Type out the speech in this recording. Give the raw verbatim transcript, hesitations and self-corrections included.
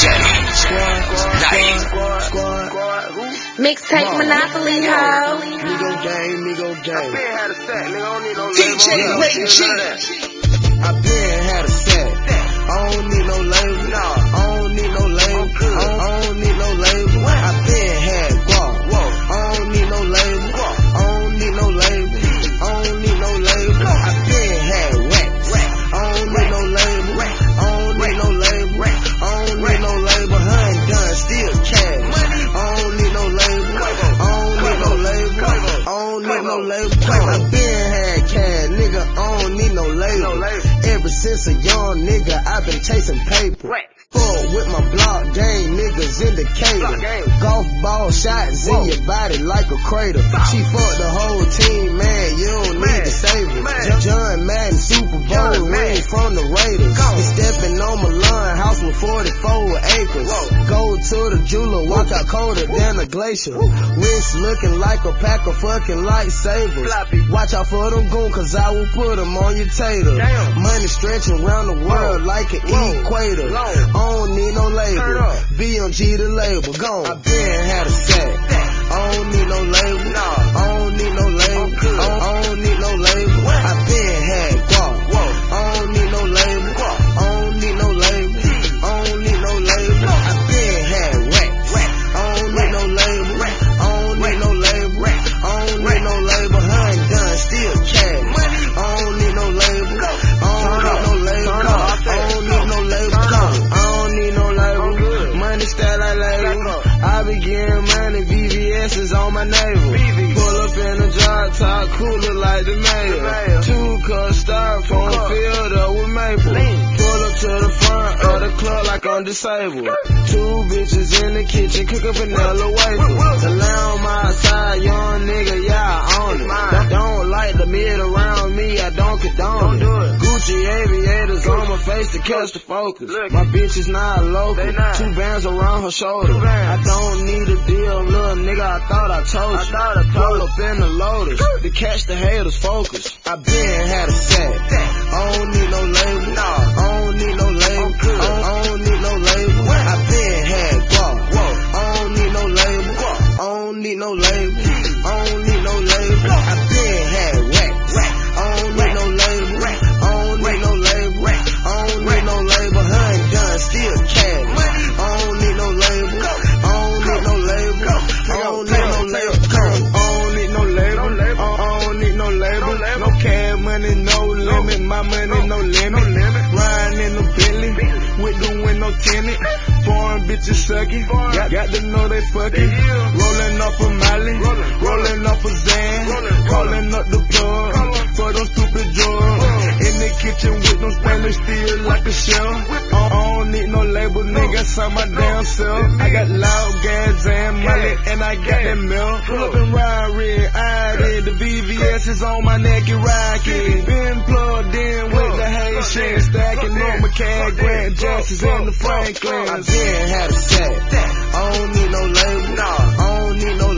J. Night. Mixtape Monopoly, ho. Migo gang, Migo gang. D J Ray G. I been had a set. I don't need no label. No, I don't need no label. I don't, I don't need no label. I been had guap. Whoa, I don't need no label. I don't need no label. I don't need no label. I been had racks. I don't need no label. I don't need no label. I don't need no label. Hun done still cash. I don't need no label. I don't need no label. I don't need no label. I been had cash, nigga. I don't need no label. Ever since a young nigga, I been chasing paper. Fuck with my block game, niggas indicator. Golf ball shots in your body like a crater. She fucked the whole team, man, you don't need to save it. John Madden, Super Bowl ring from the Raiders. He stepping on my lawn house with forty-four acres. Go to the jeweler, walk out colder than a glacier. Wrist looking like a pack of fucking lightsabers. Watch out for them goon, cause I will put them on your tater. Money stretching around the world like an equator. I don't need no label. B M G the label. Gone. I been had a set. I don't need no label. I don't need no label. I don't need no label. I been had guap. I don't need no label. I don't need no label. I don't need no label. I been had racks. I don't need no label. I don't need no label. I don't need no label. Hun done still cash. I don't need no label. I don't need no label. I don't need no label. I don't need no label. Money stack like label. I be getting money. V V S is on my navel. Pull up in a drop top, cooler like the mayor. Two cup styrofoam filled up with maple. Pull up to the front of the club like I'm disabled. Two bitches in the kitchen, cook up vanilla wafer. The lamb on my side, young nigga, yeah, I own it. Don't, don't like the mid around me, I don't condone it. Gucci aviators on my face to catch the focus. My bitch is not local, two bands around her shoulder. I don't need a deal, little nigga, I thought I told you. Pull up in the Lotus to catch the haters focus. I been had a set. I don't need no label. I don't need no label. I don't need no label. I been had guap. I don't need no label. I don't need no label. I don't need no label. I been had racks. I don't need no label. I don't need no label. I don't need no label. Hun done still cash. I don't need no label. I don't need no label. I don't need no label. I don't need no label. I don't need no label. No cash money, no limit. My money, no limit. Riding in the Bentley with the window tinted. Foreign bitches sucking. Got, got to know they fucking. Rolling up a Molly. Rolling up a Zan. Calling up the plug for them stupid drugs. In the kitchen with them stainless steel like a shell. I don't need no label, nigga. Sign my damn self. I got loud gas and Molly, and I got that milk. Pull up and ride red, eyed in. The V V S is on my neck and rockin'. Been plugged in with the Haitian, stacking on my CAD Grant Jacksons and the Franklins. I been had a set. I don't need no label. I don't need no